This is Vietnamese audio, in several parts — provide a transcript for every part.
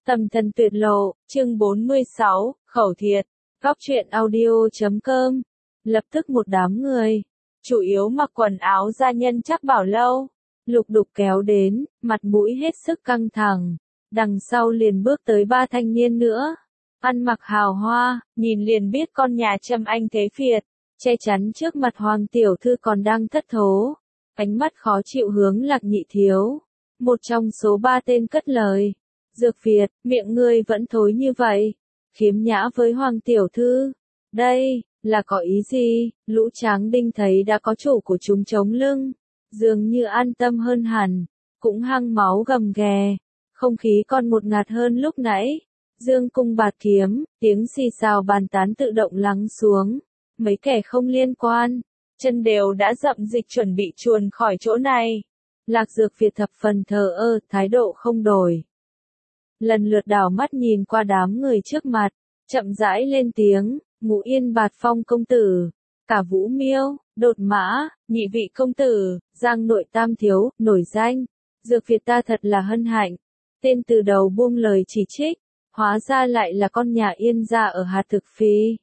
Tầm thần tuyệt lộ, chương 46, khẩu thiệt, góc truyện audio.com. Lập tức một đám người, chủ yếu mặc quần áo gia nhân chắc bảo lâu, lục đục kéo đến, mặt mũi hết sức căng thẳng. Đằng sau liền bước tới ba thanh niên nữa, ăn mặc hào hoa, nhìn liền biết con nhà Trâm Anh thế phiệt, che chắn trước mặt Hoàng tiểu thư còn đang thất thố, ánh mắt khó chịu hướng Lạc Nhị Thiếu, một trong số ba tên cất lời. Dược Việt, miệng ngươi vẫn thối như vậy, khiếm nhã với Hoàng tiểu thư. Đây, là có ý gì? Lũ Tráng Đinh thấy đã có chủ của chúng chống lưng, dường như an tâm hơn hẳn, cũng hăng máu gầm ghè, không khí còn một ngạt hơn lúc nãy. Dương cung bạt kiếm, tiếng xì xào bàn tán tự động lắng xuống, mấy kẻ không liên quan, chân đều đã dậm dịch chuẩn bị chuồn khỏi chỗ này. Lạc Dược Việt thập phần thờ ơ, thái độ không đổi. Lần lượt đảo mắt nhìn qua đám người trước mặt, chậm rãi lên tiếng, Ngũ Yên Bạt Phong công tử, cả Vũ Miêu, Đột Mã, nhị vị công tử, Giang nội tam thiếu, nổi danh. Dược Việt ta thật là hân hạnh. Tên từ đầu buông lời chỉ trích, hóa ra lại là con nhà Yên gia ở hạt thực phi.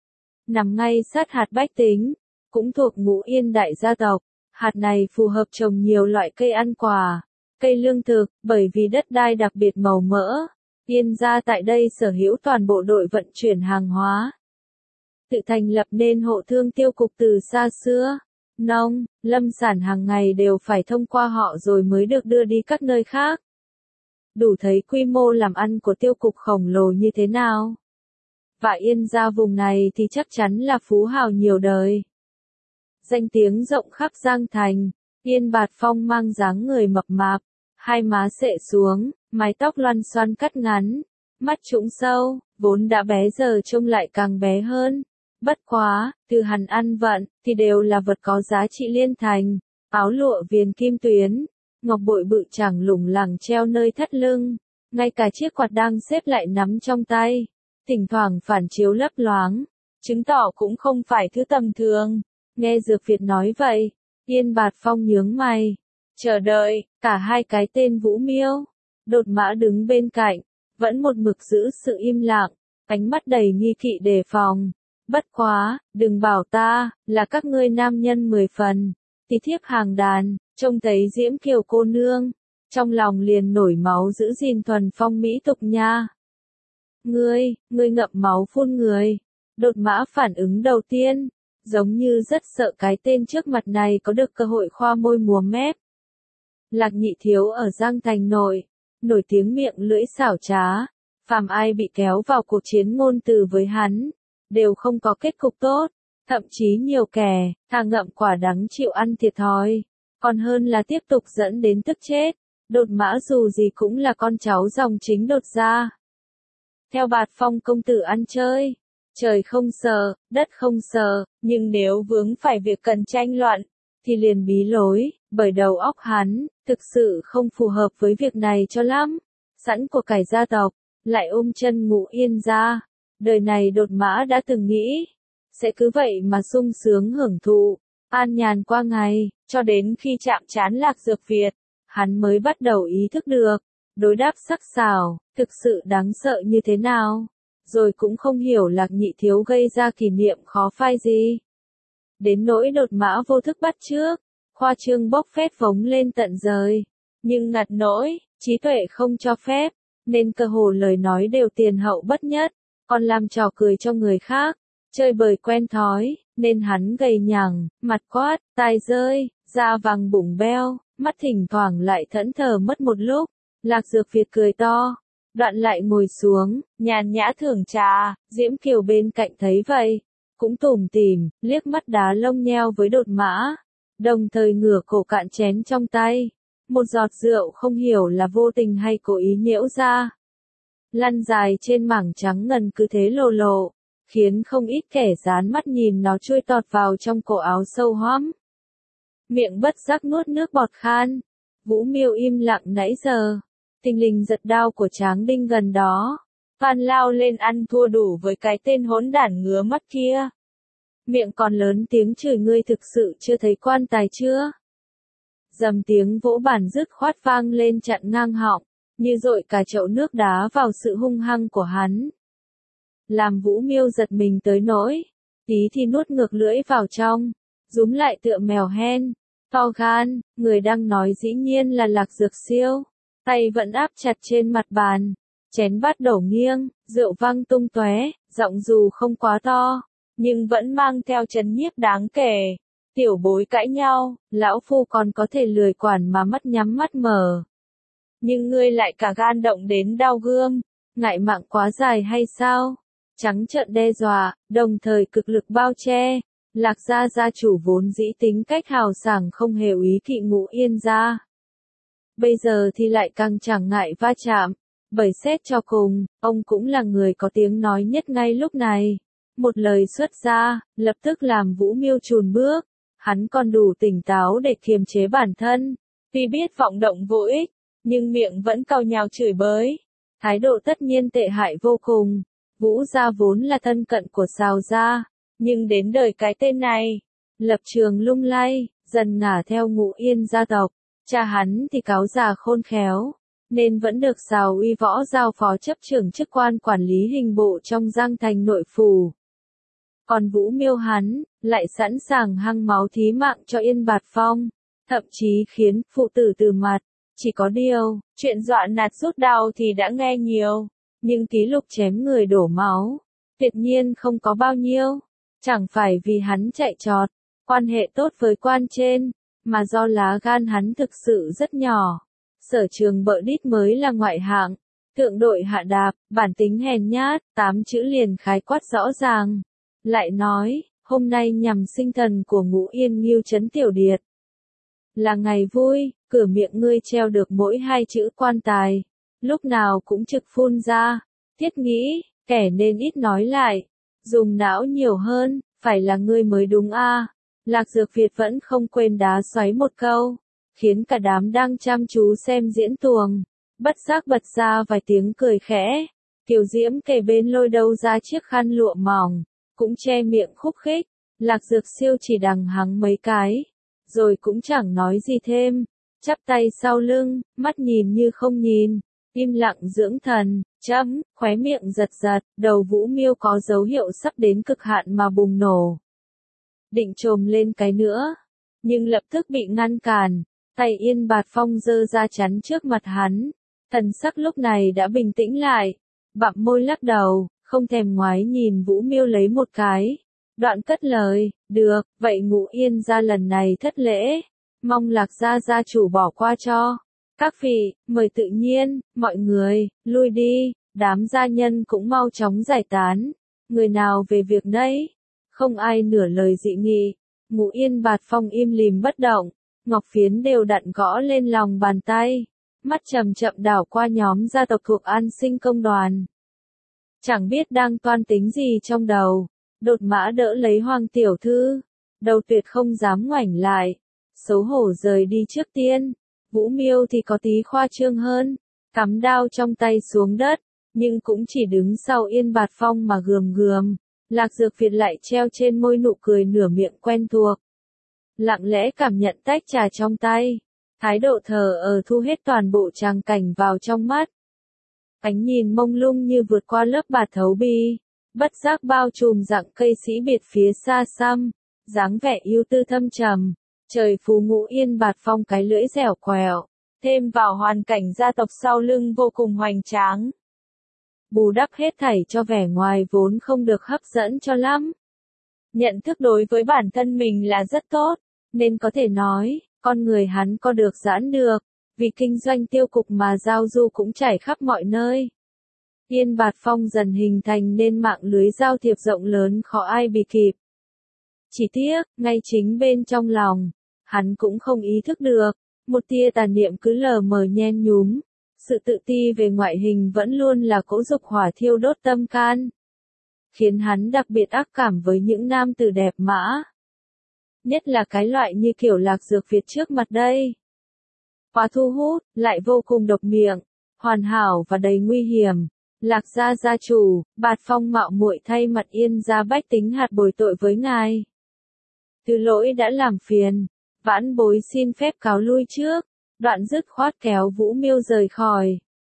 Nằm ngay sát hạt bách tính, cũng thuộc Ngũ Yên đại gia tộc. Hạt này phù hợp trồng nhiều loại cây ăn quả, cây lương thực, bởi vì đất đai đặc biệt màu mỡ. Yên gia tại đây sở hữu toàn bộ đội vận chuyển hàng hóa. Tự thành lập nên hộ thương tiêu cục từ xa xưa. Nông, lâm sản hàng ngày đều phải thông qua họ rồi mới được đưa đi các nơi khác. Đủ thấy quy mô làm ăn của tiêu cục khổng lồ như thế nào. Và Yên gia vùng này thì chắc chắn là phú hào nhiều đời. Danh tiếng rộng khắp Giang Thành, Yên Bạt Phong mang dáng người mập mạp, hai má xệ xuống, mái tóc loăn xoăn cắt ngắn, mắt trũng sâu, vốn đã bé giờ trông lại càng bé hơn. Bất quá, từ hẳn ăn vận, thì đều là vật có giá trị liên thành, áo lụa viền kim tuyến, ngọc bội bự chẳng lủng lẳng treo nơi thắt lưng, ngay cả chiếc quạt đang xếp lại nắm trong tay, thỉnh thoảng phản chiếu lấp loáng, chứng tỏ cũng không phải thứ tầm thường. Nghe Dược Việt nói vậy, Yên Bạt Phong nhướng mày, chờ đợi, cả hai cái tên Vũ Miêu, Đột Mã đứng bên cạnh, vẫn một mực giữ sự im lặng, ánh mắt đầy nghi kỵ đề phòng. Bất quá, đừng bảo ta, là các ngươi nam nhân 10 phần, tí thiếp hàng đàn, trông thấy Diễm Kiều cô nương, trong lòng liền nổi máu giữ gìn thuần phong mỹ tục nha. Ngươi ngậm máu phun người. Đột Mã phản ứng đầu tiên, giống như rất sợ cái tên trước mặt này có được cơ hội khoa môi múa mép. Lạc Nhị Thiếu ở Giang Thành nổi tiếng miệng lưỡi xảo trá, phàm ai bị kéo vào cuộc chiến ngôn từ với hắn, đều không có kết cục tốt, thậm chí nhiều kẻ, thà ngậm quả đắng chịu ăn thiệt thòi, còn hơn là tiếp tục dẫn đến tức chết. Đột Mã dù gì cũng là con cháu dòng chính Đột gia. Theo Bạt Phong công tử ăn chơi, trời không sợ, đất không sợ, nhưng nếu vướng phải việc cần tranh luận, thì liền bí lối, bởi đầu óc hắn, thực sự không phù hợp với việc này cho lắm. Sẵn của cải gia tộc, lại ôm chân Ngũ Yên gia. Đời này Đột Mã đã từng nghĩ, sẽ cứ vậy mà sung sướng hưởng thụ, an nhàn qua ngày, cho đến khi chạm trán Lạc Dược Việt, hắn mới bắt đầu ý thức được, đối đáp sắc sảo, thực sự đáng sợ như thế nào, rồi cũng không hiểu Lạc Nhị Thiếu gây ra kỷ niệm khó phai gì. Đến nỗi Đột Mã vô thức bắt chước, khoa trương bốc phét phóng lên tận trời, nhưng ngặt nỗi, trí tuệ không cho phép, nên cơ hồ lời nói đều tiền hậu bất nhất. Còn làm trò cười cho người khác, chơi bời quen thói, nên hắn gầy nhằng, mặt quát, tai rơi, da vàng bụng beo, mắt thỉnh thoảng lại thẫn thờ mất một lúc. Lạc Dược Việt cười to, đoạn lại ngồi xuống, nhàn nhã thưởng trà. Diễm Kiều bên cạnh thấy vậy, cũng tủm tỉm, liếc mắt đá lông nheo với Đột Mã, đồng thời ngửa cổ cạn chén trong tay. Một giọt rượu không hiểu là vô tình hay cố ý nhễu ra, lăn dài trên mảng trắng ngần cứ thế lồ lộ, khiến không ít kẻ dán mắt nhìn nó chui tọt vào trong cổ áo sâu hoắm. Miệng bất giác nuốt nước bọt khan. Vũ Miêu im lặng nãy giờ, thình lình giật đao của Tráng Đinh gần đó, van lao lên ăn thua đủ với cái tên hỗn đản ngứa mắt kia. Miệng còn lớn tiếng chửi ngươi thực sự chưa thấy quan tài chưa? Dầm tiếng vỗ bàn dứt khoát vang lên chặn ngang họng. như dội cả chậu nước đá vào sự hung hăng của hắn. Làm Vũ Miêu giật mình tới nỗi, tí thì nuốt ngược lưỡi vào trong, rúm lại tựa mèo hen, to gan, người đang nói dĩ nhiên là Lạc Dược Siêu, tay vẫn áp chặt trên mặt bàn, chén bát đổ nghiêng, rượu văng tung tóe, giọng dù không quá to, nhưng vẫn mang theo chấn nhiếp đáng kể. Tiểu bối cãi nhau, lão phu còn có thể lười quản mà mắt nhắm mắt mở. Nhưng ngươi lại cả gan động đến đao gươm, ngại mạng quá dài hay sao? Trắng trợn đe dọa, đồng thời cực lực bao che. Lạc gia gia chủ vốn dĩ tính cách hào sảng không hề úy kỵ Ngũ Yên gia. Bây giờ thì lại càng chẳng ngại va chạm, bởi xét cho cùng, ông cũng là người có tiếng nói nhất ngay lúc này. Một lời xuất ra, lập tức làm Vũ Miêu chùn bước. Hắn còn đủ tỉnh táo để kiềm chế bản thân. Tuy biết vọng động vô ích, nhưng miệng vẫn cau nhàu chửi bới. Thái độ tất nhiên tệ hại vô cùng. Vũ gia vốn là thân cận của Sào gia, nhưng đến đời cái tên này, lập trường lung lay, dần ngả theo Ngũ Yên gia tộc. Cha hắn thì cáo già khôn khéo, nên vẫn được Sào Uy Võ giao phó chấp trưởng chức quan quản lý hình bộ trong Giang Thành nội phủ. Còn Vũ Miêu hắn, lại sẵn sàng hăng máu thí mạng cho Yên Bạt Phong, thậm chí khiến phụ tử từ mặt. Chỉ có điều, chuyện dọa nạt rút đao thì đã nghe nhiều, nhưng ký lục chém người đổ máu, tuyệt nhiên không có bao nhiêu. Chẳng phải vì hắn chạy trọt, quan hệ tốt với quan trên, mà do lá gan hắn thực sự rất nhỏ. Sở Trường bợ đít mới là ngoại hạng, thượng đội hạ đạp, bản tính hèn nhát, 8 chữ liền khái quát rõ ràng. Lại nói, hôm nay nhằm sinh thần của Ngũ Yên Ngưu Trấn Tiểu Điệt. Là ngày vui, cửa miệng ngươi treo được mỗi 2 chữ quan tài, lúc nào cũng trực phun ra. Thiết nghĩ, kẻ nên ít nói lại, dùng não nhiều hơn, phải là ngươi mới đúng a. Lạc Dược Việt vẫn không quên đá xoáy một câu, khiến cả đám đang chăm chú xem diễn tuồng, bất giác bật ra vài tiếng cười khẽ. Kiều Diễm kề bên lôi đâu ra chiếc khăn lụa mỏng, cũng che miệng khúc khích. Lạc Dược Siêu chỉ đằng hắng mấy cái, rồi cũng chẳng nói gì thêm, chắp tay sau lưng, mắt nhìn như không nhìn, im lặng dưỡng thần. Khóe miệng giật giật, đầu Vũ Miêu có dấu hiệu sắp đến cực hạn mà bùng nổ. Định trồm lên cái nữa, nhưng lập tức bị ngăn cản, tay Yên Bạt Phong giơ ra chắn trước mặt hắn. Thần sắc lúc này đã bình tĩnh lại, bặm môi lắc đầu, không thèm ngoái nhìn Vũ Miêu lấy một cái. Đoạn cất lời, được, vậy Ngũ Yên gia lần này thất lễ, mong Lạc gia gia chủ bỏ qua cho. Các vị, mời tự nhiên, mọi người, lui đi, đám gia nhân cũng mau chóng giải tán. Người nào về việc nấy? Không ai nửa lời dị nghị. Ngũ Yên Bạt Phong im lìm bất động, ngọc phiến đều đặn gõ lên lòng bàn tay. Mắt chậm chậm đảo qua nhóm gia tộc thuộc An Sinh công đoàn. Chẳng biết đang toan tính gì trong đầu. Đột mã đỡ lấy Hoàng tiểu thư, đầu tuyệt không dám ngoảnh lại, xấu hổ rời đi trước tiên. Vũ Miêu thì có tí khoa trương hơn, cắm đao trong tay xuống đất, nhưng cũng chỉ đứng sau Yên Bạt Phong mà gườm gườm. Lạc Dược Việt lại treo trên môi nụ cười nửa miệng quen thuộc. Lặng lẽ cảm nhận tách trà trong tay, thái độ thờ ơ thu hết toàn bộ tràng cảnh vào trong mắt. Ánh nhìn mông lung như vượt qua lớp bạt thấu bi, bất giác bao trùm dặng cây sĩ biệt phía xa xăm, dáng vẻ ưu tư thâm trầm. Trời phú Ngũ Yên Bạt Phong cái lưỡi dẻo quẹo, thêm vào hoàn cảnh gia tộc sau lưng vô cùng hoành tráng. Bù đắp hết thảy cho vẻ ngoài vốn không được hấp dẫn cho lắm. Nhận thức đối với bản thân mình là rất tốt, nên có thể nói, con người hắn có được giãn được, vì kinh doanh tiêu cục mà giao du cũng trải khắp mọi nơi. Yên Bạt Phong dần hình thành nên mạng lưới giao thiệp rộng lớn khó ai bì kịp. Chỉ tiếc, ngay chính bên trong lòng, hắn cũng không ý thức được, một tia tà niệm cứ lờ mờ nhen nhúm, sự tự ti về ngoại hình vẫn luôn là cỗ dục hỏa thiêu đốt tâm can, khiến hắn đặc biệt ác cảm với những nam tử đẹp mã. Nhất là cái loại như kiểu Lạc Dược Việt trước mặt đây. Quá thu hút, lại vô cùng độc miệng, hoàn hảo và đầy nguy hiểm. Lạc gia gia chủ, Bạt Phong mạo muội thay mặt Yên gia bách tính hạt bồi tội với ngài. Từ lỗi đã làm phiền, vãn bối xin phép cáo lui trước. Đoạn dứt khoát kéo Vũ Miêu rời khỏi.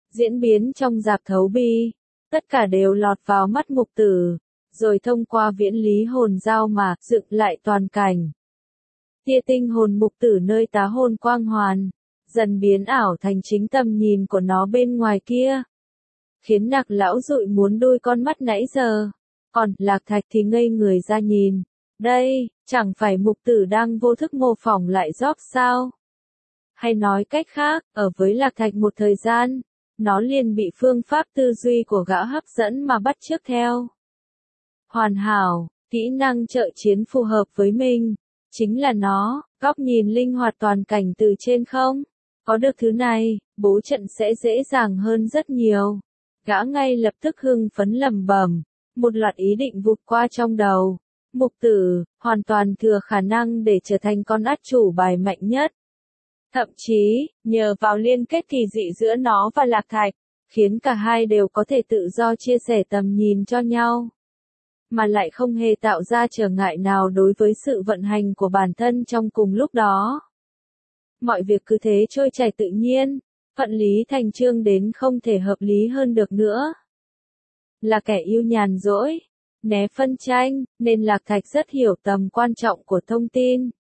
diễn biến trong rạp thấu bi, tất cả đều lọt vào mắt Mục Tử, rồi thông qua viễn lý hồn giao mà dựng lại toàn cảnh. Tia tinh hồn Mục Tử nơi tá hồn quang hoàn, dần biến ảo thành chính tầm nhìn của nó bên ngoài kia, khiến Nặc lão dụi muốn đôi con mắt nãy giờ, còn Lạc Thạch thì ngây người ra nhìn. Đây, chẳng phải Mục Tử đang vô thức mô phỏng lại Job sao? Hay nói cách khác, ở với Lạc Thạch một thời gian, nó liền bị phương pháp tư duy của gã hấp dẫn mà bắt chước theo. Hoàn hảo, kỹ năng trợ chiến phù hợp với mình, chính là nó, góc nhìn linh hoạt toàn cảnh từ trên không. Có được thứ này, bố trận sẽ dễ dàng hơn rất nhiều. Gã ngay lập tức hưng phấn lẩm bẩm, một loạt ý định vụt qua trong đầu. Mục Tử, hoàn toàn thừa khả năng để trở thành con át chủ bài mạnh nhất. Thậm chí, nhờ vào liên kết kỳ dị giữa nó và Lạc Thạch, khiến cả hai đều có thể tự do chia sẻ tầm nhìn cho nhau. Mà lại không hề tạo ra trở ngại nào đối với sự vận hành của bản thân trong cùng lúc đó. Mọi việc cứ thế trôi chảy tự nhiên, thuận lý thành chương đến không thể hợp lý hơn được nữa. Là kẻ yêu nhàn rỗi, né phân tranh, nên Lạc Thạch rất hiểu tầm quan trọng của thông tin.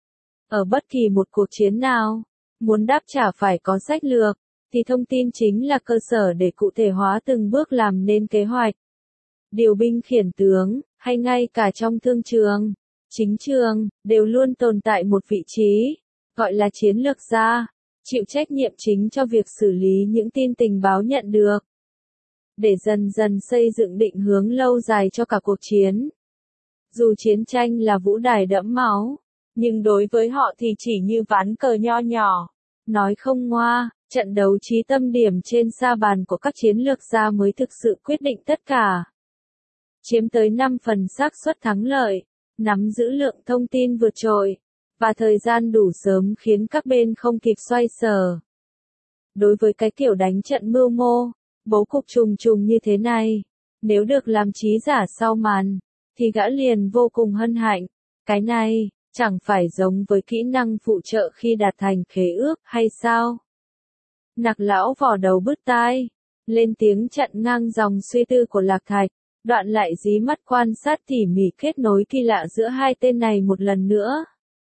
Ở bất kỳ một cuộc chiến nào, muốn đáp trả phải có sách lược, thì thông tin chính là cơ sở để cụ thể hóa từng bước làm nên kế hoạch. Điều binh khiển tướng, hay ngay cả trong thương trường, chính trường, đều luôn tồn tại một vị trí, gọi là chiến lược gia, chịu trách nhiệm chính cho việc xử lý những tin tình báo nhận được, để dần dần xây dựng định hướng lâu dài cho cả cuộc chiến. Dù chiến tranh là vũ đài đẫm máu, nhưng đối với họ thì chỉ như ván cờ nho nhỏ. Nói không ngoa, trận đấu trí tâm điểm trên sa bàn của các chiến lược gia mới thực sự quyết định tất cả. Chiếm tới 5 phần xác suất thắng lợi, nắm giữ lượng thông tin vượt trội, và thời gian đủ sớm khiến các bên không kịp xoay sở. Đối với cái kiểu đánh trận mưu mô, bố cục trùng trùng như thế này, nếu được làm trí giả sau màn, thì gã liền vô cùng hân hạnh. Cái này, chẳng phải giống với kỹ năng phụ trợ khi đạt thành khế ước hay sao? Nặc lão vò đầu bứt tai, lên tiếng chặn ngang dòng suy tư của Lạc Thạch, đoạn lại dí mắt quan sát tỉ mỉ kết nối kỳ lạ giữa hai tên này một lần nữa.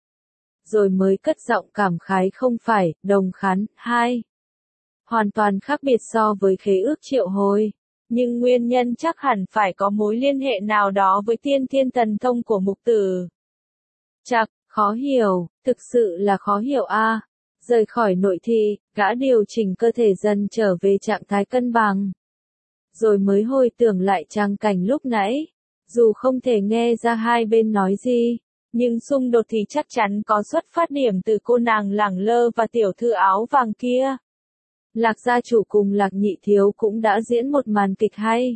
Rồi mới cất giọng cảm khái không phải, đồng khán, hai. Hoàn toàn khác biệt so với khế ước triệu hồi. Nhưng nguyên nhân chắc hẳn phải có mối liên hệ nào đó với tiên thiên thần thông của Mục Tử. Chạc, khó hiểu, thực sự là khó hiểu a. Rời khỏi nội thị, gã điều chỉnh cơ thể dần trở về trạng thái cân bằng. Rồi mới hồi tưởng lại trang cảnh lúc nãy. Dù không thể nghe ra hai bên nói gì, nhưng xung đột thì chắc chắn có xuất phát điểm từ cô nàng lẳng lơ và tiểu thư áo vàng kia. Lạc gia chủ cùng Lạc nhị thiếu cũng đã diễn một màn kịch hay.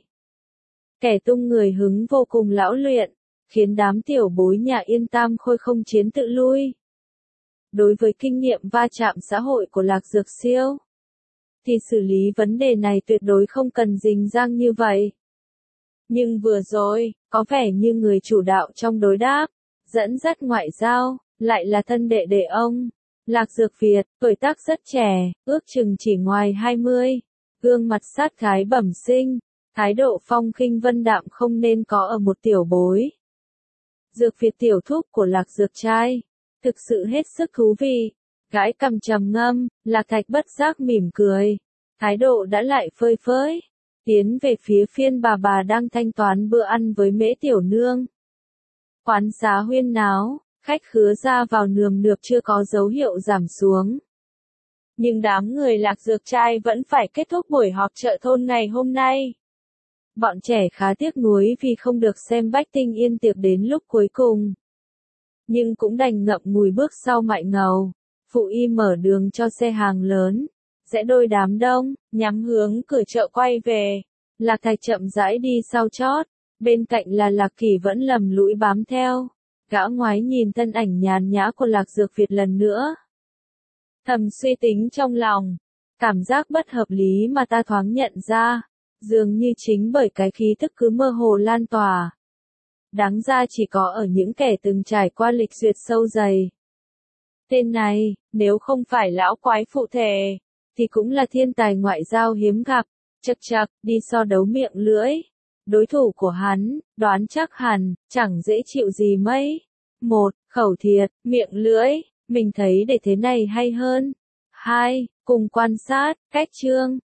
Kẻ tung người hứng vô cùng lão luyện, khiến đám tiểu bối nhà Yên Tam Khôi không chiến tự lui. Đối với kinh nghiệm va chạm xã hội của Lạc Dược Siêu, thì xử lý vấn đề này tuyệt đối không cần rình rang như vậy. Nhưng vừa rồi, có vẻ như người chủ đạo trong đối đáp, dẫn dắt ngoại giao, lại là thân đệ đệ ông. Lạc Dược Việt, tuổi tác rất trẻ, ước chừng chỉ ngoài 20, gương mặt sát thái bẩm sinh, thái độ phong khinh vân đạm không nên có ở một tiểu bối. Dược Việt tiểu thúc của Lạc Dược trai, thực sự hết sức thú vị. Gái cầm trầm ngâm, Lạc Thạch bất giác mỉm cười, thái độ đã lại phơi phới, tiến về phía phiên bà đang thanh toán bữa ăn với Mễ tiểu nương. Quán xá huyên náo, khách khứa ra vào nườm nượp chưa có dấu hiệu giảm xuống. Nhưng đám người Lạc Dược trai vẫn phải kết thúc buổi họp chợ thôn ngày hôm nay. Bọn trẻ khá tiếc nuối vì không được xem Bách Tinh Yên tiệc đến lúc cuối cùng. Nhưng cũng đành ngậm ngùi bước sau mại ngầu. Phụ y mở đường cho xe hàng lớn, rẽ đôi đám đông, nhắm hướng cửa chợ quay về. Lạc Thạch chậm rãi đi sau chót, bên cạnh là Lạc Kỳ vẫn lầm lũi bám theo. Gã ngoái nhìn thân ảnh nhàn nhã của Lạc Dược Việt lần nữa. Thầm suy tính trong lòng, cảm giác bất hợp lý mà ta thoáng nhận ra, dường như chính bởi cái khí thức cứ mơ hồ lan tỏa. Đáng ra chỉ có ở những kẻ từng trải qua lịch duyệt sâu dày. Tên này, nếu không phải lão quái phụ thể, thì cũng là thiên tài ngoại giao hiếm gặp. Chậc chậc, đi so đấu miệng lưỡi. Đối thủ của hắn, đoán chắc hẳn, chẳng dễ chịu gì mấy. 1. Khẩu thiệt, miệng lưỡi, mình thấy để thế này hay hơn. 2. Cùng quan sát, cách chương.